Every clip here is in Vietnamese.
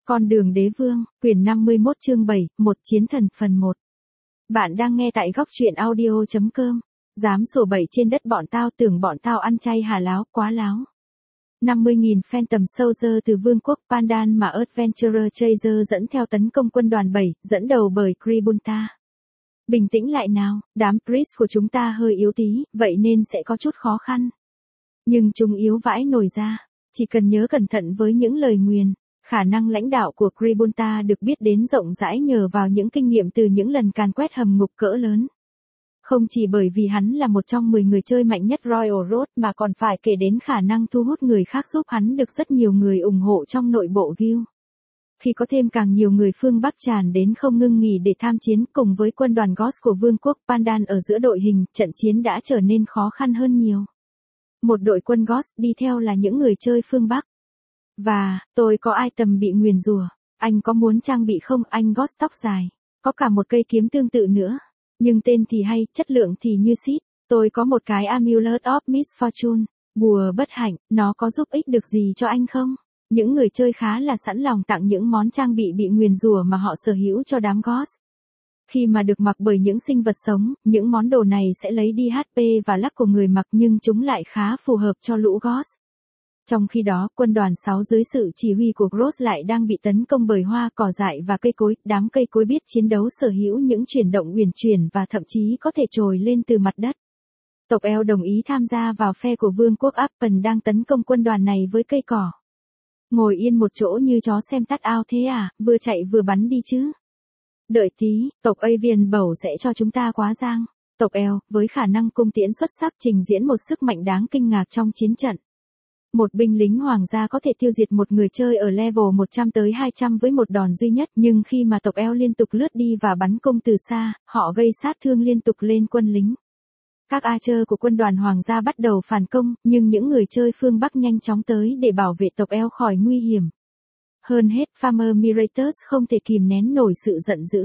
Con đường đế vương, quyển 51 chương 7, một chiến thần phần 1. Bạn đang nghe tại góc truyện audio.com. Dám sổ bậy trên đất bọn tao, tưởng bọn tao ăn chay hả láo, quá láo. 50.000 Phantom Soldier từ vương quốc Pandan mà Adventurer Chaser dẫn theo tấn công quân đoàn 7, dẫn đầu bởi Kribunta. Bình tĩnh lại nào, đám priest của chúng ta hơi yếu tí, vậy nên sẽ có chút khó khăn. Nhưng chúng yếu vãi nổi ra, chỉ cần nhớ cẩn thận với những lời nguyền. Khả năng lãnh đạo của Kribunta được biết đến rộng rãi nhờ vào những kinh nghiệm từ những lần càn quét hầm ngục cỡ lớn. Không chỉ bởi vì hắn là một trong 10 người chơi mạnh nhất Royal Road mà còn phải kể đến khả năng thu hút người khác giúp hắn được rất nhiều người ủng hộ trong nội bộ guild. Khi có thêm càng nhiều người phương Bắc tràn đến không ngưng nghỉ để tham chiến cùng với quân đoàn Ghost của vương quốc Pandan ở giữa đội hình, trận chiến đã trở nên khó khăn hơn nhiều. Một đội quân Ghost đi theo là những người chơi phương Bắc. Và, tôi có item bị nguyền rủa. Anh có muốn trang bị không? Anh Ghost tóc dài. Có cả một cây kiếm tương tự nữa. Nhưng tên thì hay, chất lượng thì như xít. Tôi có một cái Amulet of Misfortune. Bùa bất hạnh, nó có giúp ích được gì cho anh không? Những người chơi khá là sẵn lòng tặng những món trang bị nguyền rủa mà họ sở hữu cho đám Ghost. Khi mà được mặc bởi những sinh vật sống, những món đồ này sẽ lấy đi HP và luck của người mặc nhưng chúng lại khá phù hợp cho lũ Ghost. Trong khi đó, quân đoàn 6 dưới sự chỉ huy của Gross lại đang bị tấn công bởi hoa cỏ dại và cây cối. Đám cây cối biết chiến đấu sở hữu những chuyển động uyển chuyển và thậm chí có thể trồi lên từ mặt đất. Tộc eo đồng ý tham gia vào phe của vương quốc Appen đang tấn công quân đoàn này với cây cỏ. Ngồi yên một chỗ như chó xem tắt ao thế à, vừa chạy vừa bắn đi chứ. Đợi tí, tộc Avian Bầu sẽ cho chúng ta quá giang. Tộc eo, với khả năng cung tiễn xuất sắc trình diễn một sức mạnh đáng kinh ngạc trong chiến trận. Một binh lính hoàng gia có thể tiêu diệt một người chơi ở level 100 tới 200 với một đòn duy nhất, nhưng khi mà tộc eo liên tục lướt đi và bắn cung từ xa, họ gây sát thương liên tục lên quân lính. Các archer của quân đoàn hoàng gia bắt đầu phản công, nhưng những người chơi phương Bắc nhanh chóng tới để bảo vệ tộc eo khỏi nguy hiểm. Hơn hết, Farmer Miratus không thể kìm nén nổi sự giận dữ.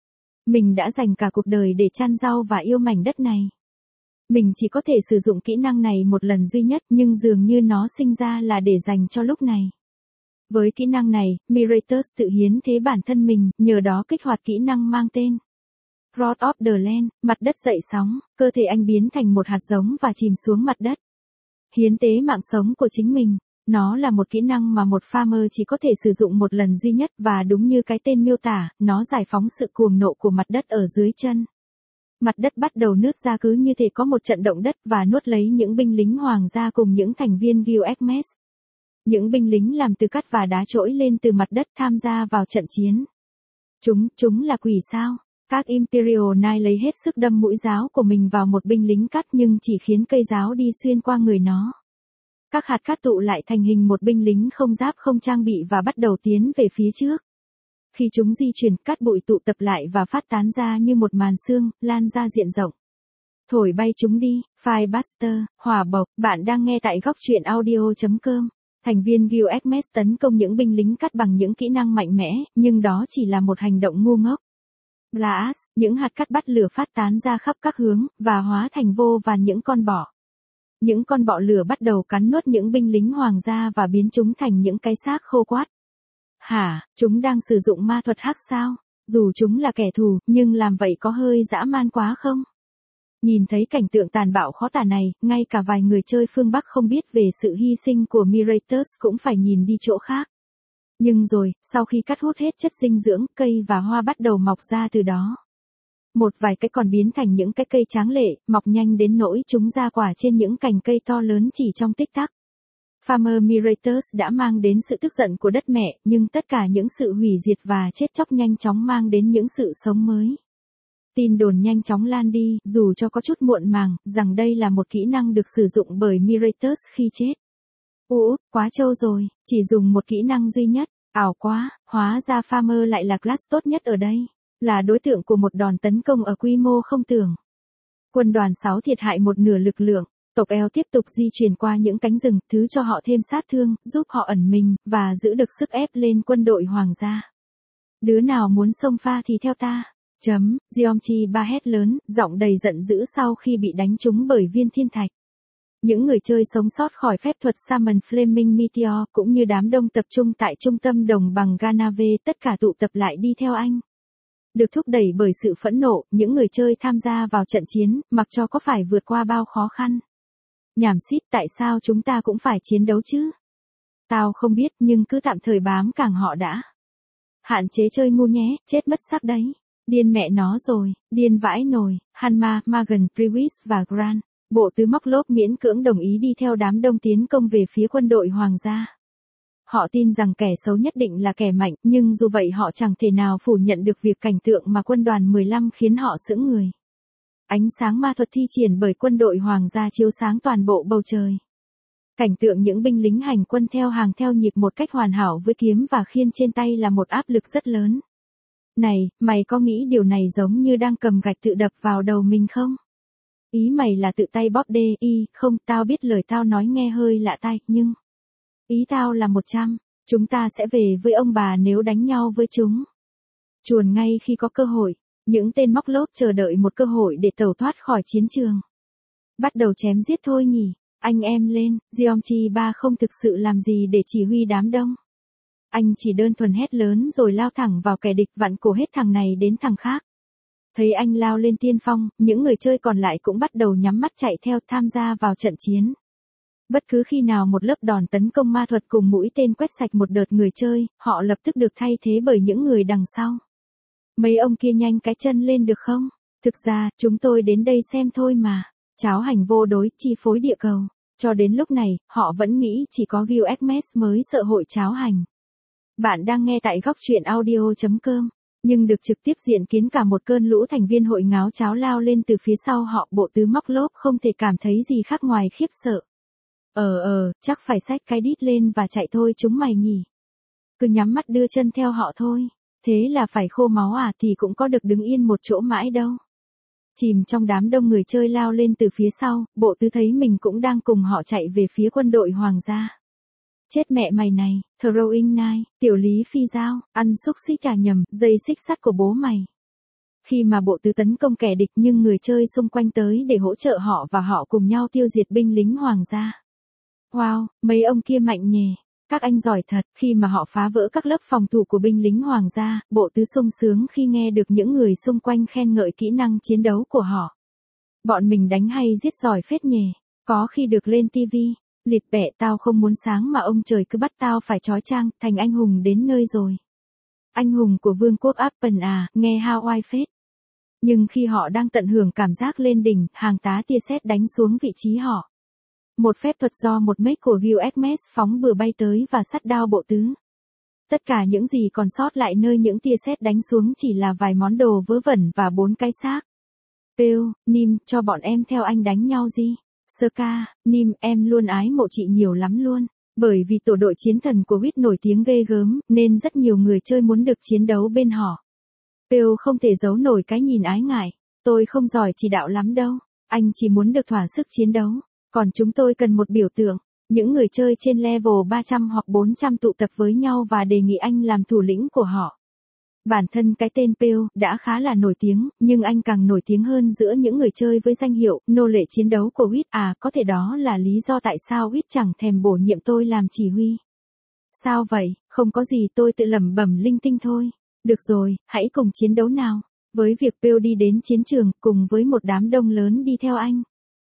Mình đã dành cả cuộc đời để chăn rau và yêu mảnh đất này. Mình chỉ có thể sử dụng kỹ năng này một lần duy nhất, nhưng dường như nó sinh ra là để dành cho lúc này. Với kỹ năng này, Miratus tự hiến thế bản thân mình, nhờ đó kích hoạt kỹ năng mang tên Rod of the Land, mặt đất dậy sóng, cơ thể anh biến thành một hạt giống và chìm xuống mặt đất. Hiến tế mạng sống của chính mình. Nó là một kỹ năng mà một farmer chỉ có thể sử dụng một lần duy nhất và đúng như cái tên miêu tả, nó giải phóng sự cuồng nộ của mặt đất ở dưới chân. Mặt đất bắt đầu nứt ra cứ như thể có một trận động đất và nuốt lấy những binh lính hoàng gia cùng những thành viên Guild Hermes. Những binh lính làm từ cát và đá trỗi lên từ mặt đất tham gia vào trận chiến. Chúng là quỷ sao? Các Imperial Knight lấy hết sức đâm mũi giáo của mình vào một binh lính cát nhưng chỉ khiến cây giáo đi xuyên qua người nó. Các hạt cát tụ lại thành hình một binh lính không giáp không trang bị và bắt đầu tiến về phía trước. Khi chúng di chuyển, cát bụi tụ tập lại và phát tán ra như một màn sương, lan ra diện rộng. Thổi bay chúng đi, Firebuster, hỏa bộc, bạn đang nghe tại góc truyện audio.com. Thành viên Guild Hermes tấn công những binh lính cát bằng những kỹ năng mạnh mẽ, nhưng đó chỉ là một hành động ngu ngốc. Blast, những hạt cát bắt lửa phát tán ra khắp các hướng, và hóa thành vô vàn những con bọ. Những con bọ lửa bắt đầu cắn nuốt những binh lính hoàng gia và biến chúng thành những cái xác khô quát. Hả, chúng đang sử dụng ma thuật hắc sao? Dù chúng là kẻ thù, nhưng làm vậy có hơi dã man quá không? Nhìn thấy cảnh tượng tàn bạo khó tả này, ngay cả vài người chơi phương Bắc không biết về sự hy sinh của Miratus cũng phải nhìn đi chỗ khác. Nhưng rồi, sau khi cắt hút hết chất dinh dưỡng, cây và hoa bắt đầu mọc ra từ đó. Một vài cái còn biến thành những cái cây tráng lệ, mọc nhanh đến nỗi chúng ra quả trên những cành cây to lớn chỉ trong tích tắc. Farmer Miratus đã mang đến sự tức giận của đất mẹ, nhưng tất cả những sự hủy diệt và chết chóc nhanh chóng mang đến những sự sống mới. Tin đồn nhanh chóng lan đi, dù cho có chút muộn màng, rằng đây là một kỹ năng được sử dụng bởi Miratus khi chết. Quá trâu rồi, chỉ dùng một kỹ năng duy nhất, ảo quá, hóa ra Farmer lại là class tốt nhất ở đây, là đối tượng của một đòn tấn công ở quy mô không tưởng. Quân đoàn 6 thiệt hại một nửa lực lượng. Tộc eo tiếp tục di chuyển qua những cánh rừng, thứ cho họ thêm sát thương, giúp họ ẩn mình, và giữ được sức ép lên quân đội hoàng gia. Đứa nào muốn xông pha thì theo ta. Giomchi ba hét lớn, giọng đầy giận dữ sau khi bị đánh trúng bởi viên thiên thạch. Những người chơi sống sót khỏi phép thuật Summon Flaming Meteor cũng như đám đông tập trung tại trung tâm đồng bằng Ganave tất cả tụ tập lại đi theo anh. Được thúc đẩy bởi sự phẫn nộ, những người chơi tham gia vào trận chiến, mặc cho có phải vượt qua bao khó khăn. Nhảm xít, tại sao chúng ta cũng phải chiến đấu chứ? Tao không biết nhưng cứ tạm thời bám càng họ đã. Hạn chế chơi ngu nhé, chết mất xác đấy. Điên mẹ nó rồi, điên vãi nồi. Hanma, Magan, Priwis và Grant. Bộ tứ móc lốp miễn cưỡng đồng ý đi theo đám đông tiến công về phía quân đội hoàng gia. Họ tin rằng kẻ xấu nhất định là kẻ mạnh, nhưng dù vậy họ chẳng thể nào phủ nhận được việc cảnh tượng mà quân đoàn 15 khiến họ sững người. Ánh sáng ma thuật thi triển bởi quân đội hoàng gia chiếu sáng toàn bộ bầu trời. Cảnh tượng những binh lính hành quân theo hàng theo nhịp một cách hoàn hảo với kiếm và khiên trên tay là một áp lực rất lớn. Này, mày có nghĩ điều này giống như đang cầm gạch tự đập vào đầu mình không? Ý mày là tự tay bóp đê, không, tao biết lời tao nói nghe hơi lạ tai, nhưng... Ý tao là 100, chúng ta sẽ về với ông bà nếu đánh nhau với chúng. Chuồn ngay khi có cơ hội, những tên móc lốp chờ đợi một cơ hội để tẩu thoát khỏi chiến trường. Bắt đầu chém giết thôi nhỉ, anh em lên, Jeongchi ba không thực sự làm gì để chỉ huy đám đông. Anh chỉ đơn thuần hét lớn rồi lao thẳng vào kẻ địch vặn cổ hết thằng này đến thằng khác. Thấy anh lao lên tiên phong, những người chơi còn lại cũng bắt đầu nhắm mắt chạy theo tham gia vào trận chiến. Bất cứ khi nào một lớp đòn tấn công ma thuật cùng mũi tên quét sạch một đợt người chơi, họ lập tức được thay thế bởi những người đằng sau. Mấy ông kia nhanh cái chân lên được không? Thực ra, chúng tôi đến đây xem thôi mà. Cháo hành vô đối chi phối địa cầu. Cho đến lúc này, họ vẫn nghĩ chỉ có Gil Xmas mới sợ hội cháo hành. Bạn đang nghe tại góc truyện audio.com. Nhưng được trực tiếp diện kiến cả một cơn lũ thành viên hội ngáo cháo lao lên từ phía sau họ, bộ tứ móc lốp không thể cảm thấy gì khác ngoài khiếp sợ. Chắc phải xách cái đít lên và chạy thôi chúng mày nhỉ. Cứ nhắm mắt đưa chân theo họ thôi. Thế là phải khô máu à, thì cũng có được đứng yên một chỗ mãi đâu. Chìm trong đám đông người chơi lao lên từ phía sau, bộ tứ thấy mình cũng đang cùng họ chạy về phía quân đội hoàng gia. Chết mẹ mày này, throwing knife, tiểu lý phi dao, ăn xúc xích cả nhầm, dây xích sắt của bố mày. Khi mà bộ tứ tấn công kẻ địch nhưng người chơi xung quanh tới để hỗ trợ họ và họ cùng nhau tiêu diệt binh lính hoàng gia. Wow, mấy ông kia mạnh nhè. Các anh giỏi thật, khi mà họ phá vỡ các lớp phòng thủ của binh lính hoàng gia, bộ tứ sung sướng khi nghe được những người xung quanh khen ngợi kỹ năng chiến đấu của họ. Bọn mình đánh hay giết giỏi phết nhè, có khi được lên tivi. Liệt bẹ, tao không muốn sáng mà ông trời cứ bắt tao phải trói trang, thành anh hùng đến nơi rồi. Anh hùng của vương quốc Apple à, nghe Hawaii phết. Nhưng khi họ đang tận hưởng cảm giác lên đỉnh, hàng tá tia sét đánh xuống vị trí họ. Một phép thuật do một mech của Gil Xmas phóng bừa bay tới và sắt đao bộ tứ. Tất cả những gì còn sót lại nơi những tia sét đánh xuống chỉ là vài món đồ vớ vẩn và 4 cái xác. Pêu, Nim, cho bọn em theo anh đánh nhau gì? Ska, Nim, em luôn ái mộ chị nhiều lắm luôn. Bởi vì tổ đội chiến thần của Wit nổi tiếng ghê gớm, nên rất nhiều người chơi muốn được chiến đấu bên họ. Pêu không thể giấu nổi cái nhìn ái ngại. Tôi không giỏi chỉ đạo lắm đâu. Anh chỉ muốn được thỏa sức chiến đấu. Còn chúng tôi cần một biểu tượng. Những người chơi trên level 300 hoặc 400 tụ tập với nhau và đề nghị anh làm thủ lĩnh của họ. Bản thân cái tên Pêu đã khá là nổi tiếng, nhưng anh càng nổi tiếng hơn giữa những người chơi với danh hiệu nô lệ chiến đấu của Wit. À, có thể đó là lý do tại sao Wit chẳng thèm bổ nhiệm tôi làm chỉ huy. Sao vậy? Không có gì, tôi tự lẩm bẩm linh tinh thôi. Được rồi, hãy cùng chiến đấu nào. Với việc Pêu đi đến chiến trường cùng với một đám đông lớn đi theo anh.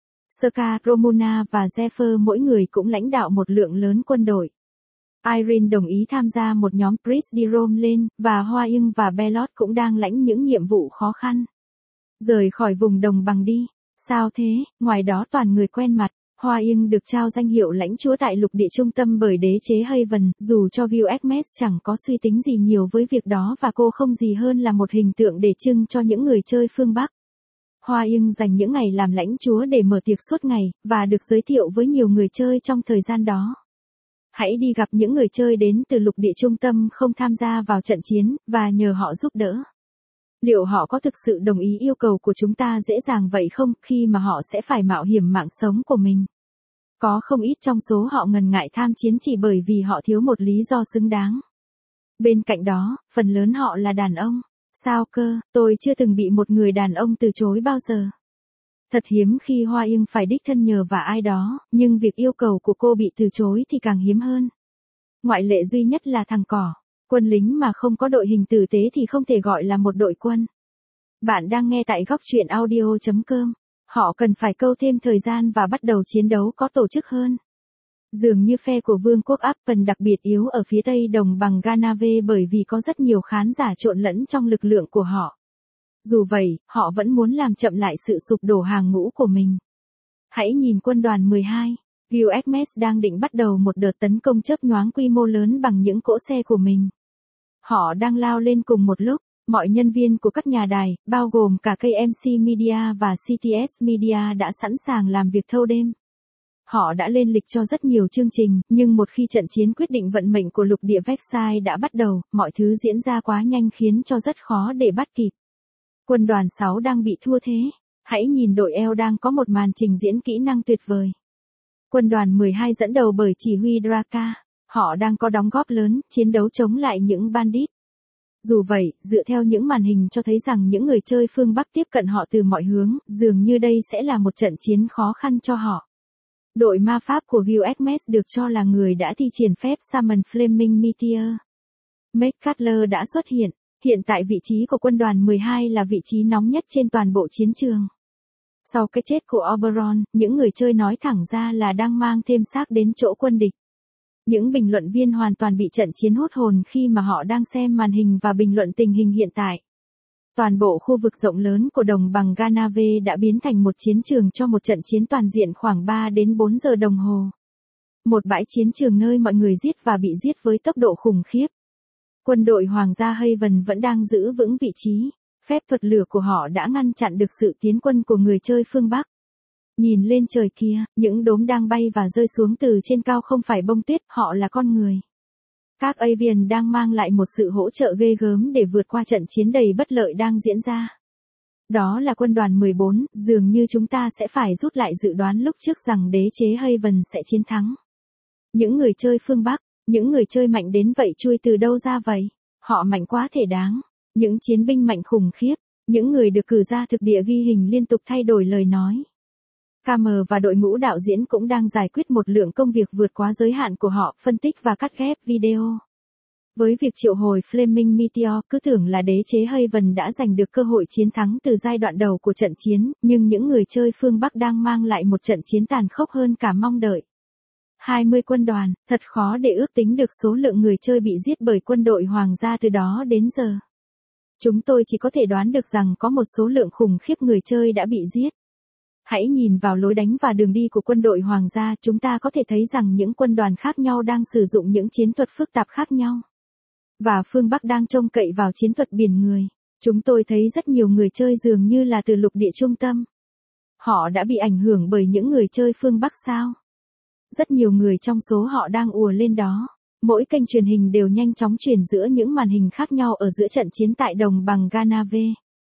Ska, Romuna và Zephyr mỗi người cũng lãnh đạo một lượng lớn quân đội. Irene đồng ý tham gia một nhóm Priest đi Rome lên, và Hoa Ưng và Belot cũng đang lãnh những nhiệm vụ khó khăn. Rời khỏi vùng đồng bằng đi. Sao thế, ngoài đó toàn người quen mặt. Hoa Ưng được trao danh hiệu lãnh chúa tại lục địa trung tâm bởi đế chế Haven, dù cho Gil Xmas chẳng có suy tính gì nhiều với việc đó và cô không gì hơn là một hình tượng để trưng cho những người chơi phương Bắc. Hoa Ưng dành những ngày làm lãnh chúa để mở tiệc suốt ngày, và được giới thiệu với nhiều người chơi trong thời gian đó. Hãy đi gặp những người chơi đến từ lục địa trung tâm không tham gia vào trận chiến, và nhờ họ giúp đỡ. Liệu họ có thực sự đồng ý yêu cầu của chúng ta dễ dàng vậy không, khi mà họ sẽ phải mạo hiểm mạng sống của mình? Có không ít trong số họ ngần ngại tham chiến chỉ bởi vì họ thiếu một lý do xứng đáng. Bên cạnh đó, phần lớn họ là đàn ông. Sao cơ, tôi chưa từng bị một người đàn ông từ chối bao giờ. Thật hiếm khi Hoa Yên phải đích thân nhờ vả ai đó, nhưng việc yêu cầu của cô bị từ chối thì càng hiếm hơn. Ngoại lệ duy nhất là thằng cỏ. Quân lính mà không có đội hình tử tế thì không thể gọi là một đội quân. Bạn đang nghe tại góc truyện audio.com. Họ cần phải câu thêm thời gian và bắt đầu chiến đấu có tổ chức hơn. Dường như phe của Vương quốc Appen đặc biệt yếu ở phía tây đồng bằng Ganave bởi vì có rất nhiều khán giả trộn lẫn trong lực lượng của họ. Dù vậy, họ vẫn muốn làm chậm lại sự sụp đổ hàng ngũ của mình. Hãy nhìn quân đoàn 12. Guilhermes đang định bắt đầu một đợt tấn công chớp nhoáng quy mô lớn bằng những cỗ xe của mình. Họ đang lao lên cùng một lúc. Mọi nhân viên của các nhà đài, bao gồm cả KMC Media và CTS Media đã sẵn sàng làm việc thâu đêm. Họ đã lên lịch cho rất nhiều chương trình, nhưng một khi trận chiến quyết định vận mệnh của lục địa Versailles đã bắt đầu, mọi thứ diễn ra quá nhanh khiến cho rất khó để bắt kịp. Quân đoàn 6 đang bị thua thế. Hãy nhìn đội eo đang có một màn trình diễn kỹ năng tuyệt vời. Quân đoàn 12 dẫn đầu bởi chỉ huy Draka. Họ đang có đóng góp lớn, chiến đấu chống lại những bandit. Dù vậy, dựa theo những màn hình cho thấy rằng những người chơi phương Bắc tiếp cận họ từ mọi hướng, dường như đây sẽ là một trận chiến khó khăn cho họ. Đội ma pháp của Guilhermes được cho là người đã thi triển phép Summon Flaming Meteor. Matt Cutler đã xuất hiện. Hiện tại vị trí của quân đoàn 12 là vị trí nóng nhất trên toàn bộ chiến trường. Sau cái chết của Oberon, những người chơi nói thẳng ra là đang mang thêm xác đến chỗ quân địch. Những bình luận viên hoàn toàn bị trận chiến hút hồn khi mà họ đang xem màn hình và bình luận tình hình hiện tại. Toàn bộ khu vực rộng lớn của đồng bằng Ganave đã biến thành một chiến trường cho một trận chiến toàn diện khoảng 3 đến 4 giờ đồng hồ. Một bãi chiến trường nơi mọi người giết và bị giết với tốc độ khủng khiếp. Quân đội Hoàng gia Haven vẫn đang giữ vững vị trí. Phép thuật lửa của họ đã ngăn chặn được sự tiến quân của người chơi phương Bắc. Nhìn lên trời kia, những đốm đang bay và rơi xuống từ trên cao không phải bông tuyết, họ là con người. Các avian đang mang lại một sự hỗ trợ ghê gớm để vượt qua trận chiến đầy bất lợi đang diễn ra. Đó là quân đoàn 14, dường như chúng ta sẽ phải rút lại dự đoán lúc trước rằng đế chế Haven sẽ chiến thắng. Những người chơi phương Bắc, những người chơi mạnh đến vậy chui từ đâu ra vậy? Họ mạnh quá thể đáng. Những chiến binh mạnh khủng khiếp, những người được cử ra thực địa ghi hình liên tục thay đổi lời nói. KM và đội ngũ đạo diễn cũng đang giải quyết một lượng công việc vượt quá giới hạn của họ, phân tích và cắt ghép video. Với việc triệu hồi Flaming Meteor, cứ tưởng là đế chế Haven đã giành được cơ hội chiến thắng từ giai đoạn đầu của trận chiến, nhưng những người chơi phương Bắc đang mang lại một trận chiến tàn khốc hơn cả mong đợi. 20 quân đoàn, thật khó để ước tính được số lượng người chơi bị giết bởi quân đội Hoàng gia từ đó đến giờ. Chúng tôi chỉ có thể đoán được rằng có một số lượng khủng khiếp người chơi đã bị giết. Hãy nhìn vào lối đánh và đường đi của quân đội Hoàng gia, chúng ta có thể thấy rằng những quân đoàn khác nhau đang sử dụng những chiến thuật phức tạp khác nhau. Và phương Bắc đang trông cậy vào chiến thuật biển người. Chúng tôi thấy rất nhiều người chơi dường như là từ lục địa trung tâm. Họ đã bị ảnh hưởng bởi những người chơi phương Bắc sao? Rất nhiều người trong số họ đang ùa lên đó. Mỗi kênh truyền hình đều nhanh chóng chuyển giữa những màn hình khác nhau ở giữa trận chiến tại đồng bằng Ganave.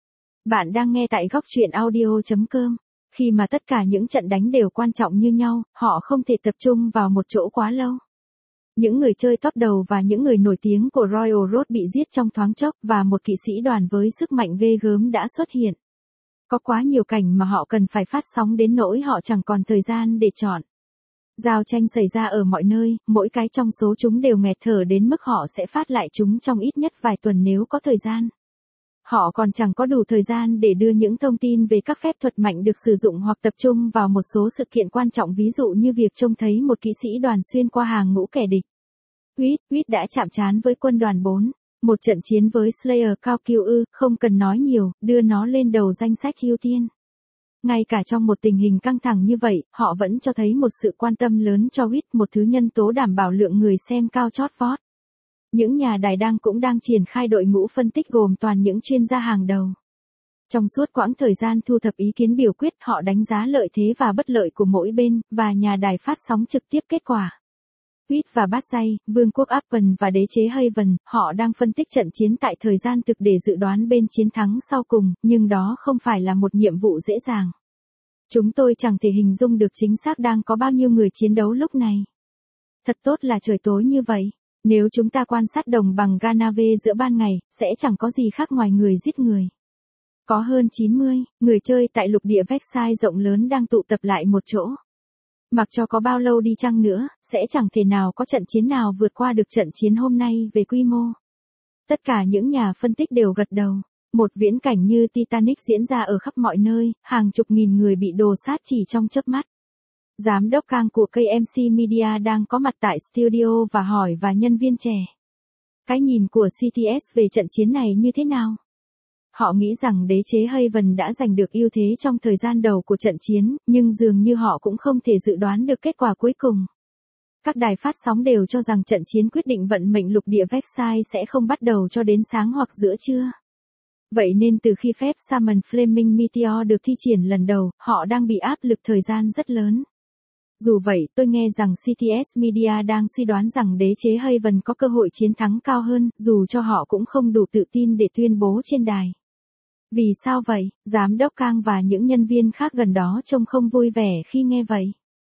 Bạn đang nghe tại góc truyện audio.com. Khi mà tất cả những trận đánh đều quan trọng như nhau, họ không thể tập trung vào một chỗ quá lâu. Những người chơi top đầu và những người nổi tiếng của Royal Road bị giết trong thoáng chốc và một kỵ sĩ đoàn với sức mạnh ghê gớm đã xuất hiện. Có quá nhiều cảnh mà họ cần phải phát sóng đến nỗi họ chẳng còn thời gian để chọn. Giao tranh xảy ra ở mọi nơi, mỗi cái trong số chúng đều nghẹt thở đến mức họ sẽ phát lại chúng trong ít nhất vài tuần nếu có thời gian. Họ còn chẳng có đủ thời gian để đưa những thông tin về các phép thuật mạnh được sử dụng hoặc tập trung vào một số sự kiện quan trọng, ví dụ như việc trông thấy một kỵ sĩ đoàn xuyên qua hàng ngũ kẻ địch. Huyết đã chạm trán với quân đoàn 4. Một trận chiến với Slayer cao kiêu không cần nói nhiều, đưa nó lên đầu danh sách ưu tiên. Ngay cả trong một tình hình căng thẳng như vậy, họ vẫn cho thấy một sự quan tâm lớn cho Huyết, một thứ nhân tố đảm bảo lượng người xem cao chót vót. Những nhà đài cũng đang triển khai đội ngũ phân tích gồm toàn những chuyên gia hàng đầu. Trong suốt quãng thời gian thu thập ý kiến biểu quyết, họ đánh giá lợi thế và bất lợi của mỗi bên, và nhà đài phát sóng trực tiếp kết quả. Huyết và Batsay, Vương quốc Appen và đế chế Haven, họ đang phân tích trận chiến tại thời gian thực để dự đoán bên chiến thắng sau cùng, nhưng đó không phải là một nhiệm vụ dễ dàng. Chúng tôi chẳng thể hình dung được chính xác đang có bao nhiêu người chiến đấu lúc này. Thật tốt là trời tối như vậy. Nếu chúng ta quan sát đồng bằng Ganave giữa ban ngày, sẽ chẳng có gì khác ngoài người giết người. Có hơn 90 người chơi tại lục địa Vexai rộng lớn đang tụ tập lại một chỗ. Mặc cho có bao lâu đi chăng nữa, sẽ chẳng thể nào có trận chiến nào vượt qua được trận chiến hôm nay về quy mô. Tất cả những nhà phân tích đều gật đầu. Một viễn cảnh như Titanic diễn ra ở khắp mọi nơi, hàng chục nghìn người bị đồ sát chỉ trong chớp mắt. Giám đốc Kang của KMC Media đang có mặt tại studio và hỏi và nhân viên trẻ. Cái nhìn của CTS về trận chiến này như thế nào? Họ nghĩ rằng đế chế Haven đã giành được ưu thế trong thời gian đầu của trận chiến, nhưng dường như họ cũng không thể dự đoán được kết quả cuối cùng. Các đài phát sóng đều cho rằng trận chiến quyết định vận mệnh lục địa Vexai sẽ không bắt đầu cho đến sáng hoặc giữa trưa. Vậy nên từ khi phép Summon Flaming Meteor được thi triển lần đầu, họ đang bị áp lực thời gian rất lớn. Dù vậy, tôi nghe rằng CTS Media đang suy đoán rằng đế chế Haven có cơ hội chiến thắng cao hơn, dù cho họ cũng không đủ tự tin để tuyên bố trên đài. Vì sao vậy? Giám đốc Kang và những nhân viên khác gần đó trông không vui vẻ khi nghe vậy.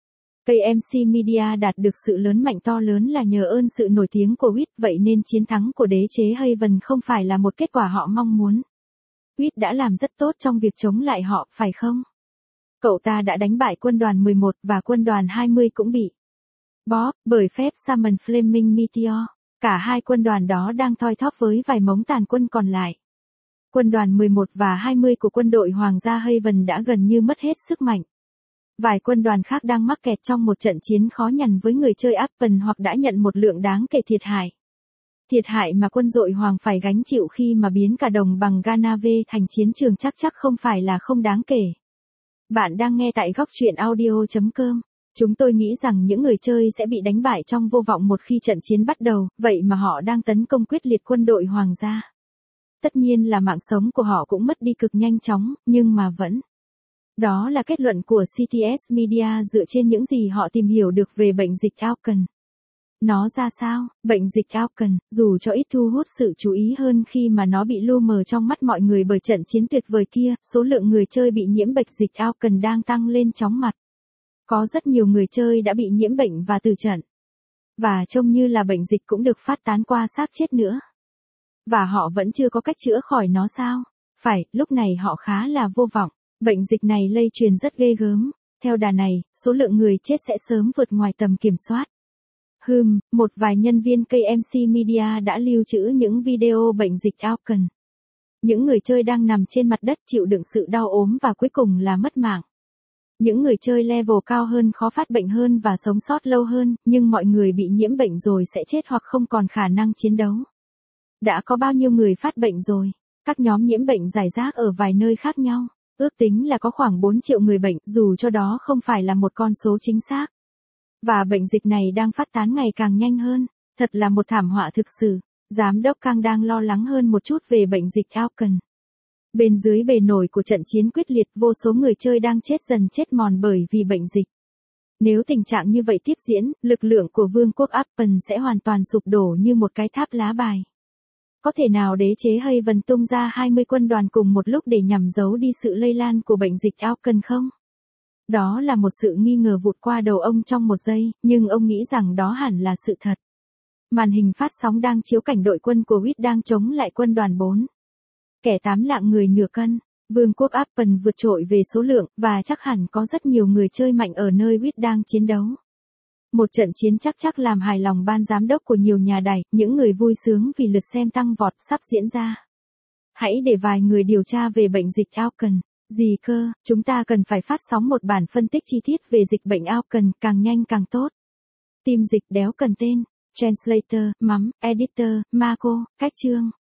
KMC Media đạt được sự lớn mạnh to lớn là nhờ ơn sự nổi tiếng của Witt, vậy nên chiến thắng của đế chế Haven không phải là một kết quả họ mong muốn. Witt đã làm rất tốt trong việc chống lại họ, phải không? Cậu ta đã đánh bại quân đoàn 11 và quân đoàn 20 cũng bị bóp bởi phép Summon Flaming Meteor. Cả hai quân đoàn đó đang thoi thóp với vài mống tàn quân còn lại. Quân đoàn 11 và 20 của quân đội Hoàng gia Haven đã gần như mất hết sức mạnh. Vài quân đoàn khác đang mắc kẹt trong một trận chiến khó nhằn với người chơi Appen hoặc đã nhận một lượng đáng kể thiệt hại. Thiệt hại mà quân đội Hoàng phải gánh chịu khi mà biến cả đồng bằng Ganave thành chiến trường chắc không phải là không đáng kể. Bạn đang nghe tại góc truyện audio.com. Chúng tôi nghĩ rằng những người chơi sẽ bị đánh bại trong vô vọng một khi trận chiến bắt đầu, vậy mà họ đang tấn công quyết liệt quân đội Hoàng gia. Tất nhiên là mạng sống của họ cũng mất đi cực nhanh chóng, nhưng mà vẫn. Đó là kết luận của CTS Media dựa trên những gì họ tìm hiểu được về bệnh dịch Auken. Nó ra sao? Bệnh dịch Auken, dù cho ít thu hút sự chú ý hơn khi mà nó bị lu mờ trong mắt mọi người bởi trận chiến tuyệt vời kia, số lượng người chơi bị nhiễm bệnh dịch Auken đang tăng lên chóng mặt. Có rất nhiều người chơi đã bị nhiễm bệnh và từ trận. Và trông như là bệnh dịch cũng được phát tán qua xác chết nữa. Và họ vẫn chưa có cách chữa khỏi nó sao? Phải, lúc này họ khá là vô vọng. Bệnh dịch này lây truyền rất ghê gớm. Theo đà này, số lượng người chết sẽ sớm vượt ngoài tầm kiểm soát. Một vài nhân viên KMC Media đã lưu trữ những video bệnh dịch Auken. Những người chơi đang nằm trên mặt đất chịu đựng sự đau ốm và cuối cùng là mất mạng. Những người chơi level cao hơn khó phát bệnh hơn và sống sót lâu hơn, nhưng mọi người bị nhiễm bệnh rồi sẽ chết hoặc không còn khả năng chiến đấu. Đã có bao nhiêu người phát bệnh rồi? Các nhóm nhiễm bệnh rải rác ở vài nơi khác nhau. Ước tính là có khoảng 4 triệu người bệnh, dù cho đó không phải là một con số chính xác. Và bệnh dịch này đang phát tán ngày càng nhanh hơn. Thật là một thảm họa thực sự. Giám đốc Kang đang lo lắng hơn một chút về bệnh dịch Auken. Bên dưới bề nổi của trận chiến quyết liệt, vô số người chơi đang chết dần chết mòn bởi vì bệnh dịch. Nếu tình trạng như vậy tiếp diễn, lực lượng của vương quốc Appen sẽ hoàn toàn sụp đổ như một cái tháp lá bài. Có thể nào đế chế Haven tung ra 20 quân đoàn cùng một lúc để nhằm giấu đi sự lây lan của bệnh dịch Auken không? Đó là một sự nghi ngờ vụt qua đầu ông trong một giây, nhưng ông nghĩ rằng đó hẳn là sự thật. Màn hình phát sóng đang chiếu cảnh đội quân của Witt đang chống lại quân đoàn 4. Kẻ 8 lạng người nửa cân. Vương quốc Appen vượt trội về số lượng, và chắc hẳn có rất nhiều người chơi mạnh ở nơi Witt đang chiến đấu. Một trận chiến chắc làm hài lòng ban giám đốc của nhiều nhà đài, những người vui sướng vì lượt xem tăng vọt sắp diễn ra. Hãy để vài người điều tra về bệnh dịch Auken. Gì cơ, chúng ta cần phải phát sóng một bản phân tích chi tiết về dịch bệnh Auken, càng nhanh càng tốt. Team dịch đéo cần tên. Translator, Editor, Marco, cách chương.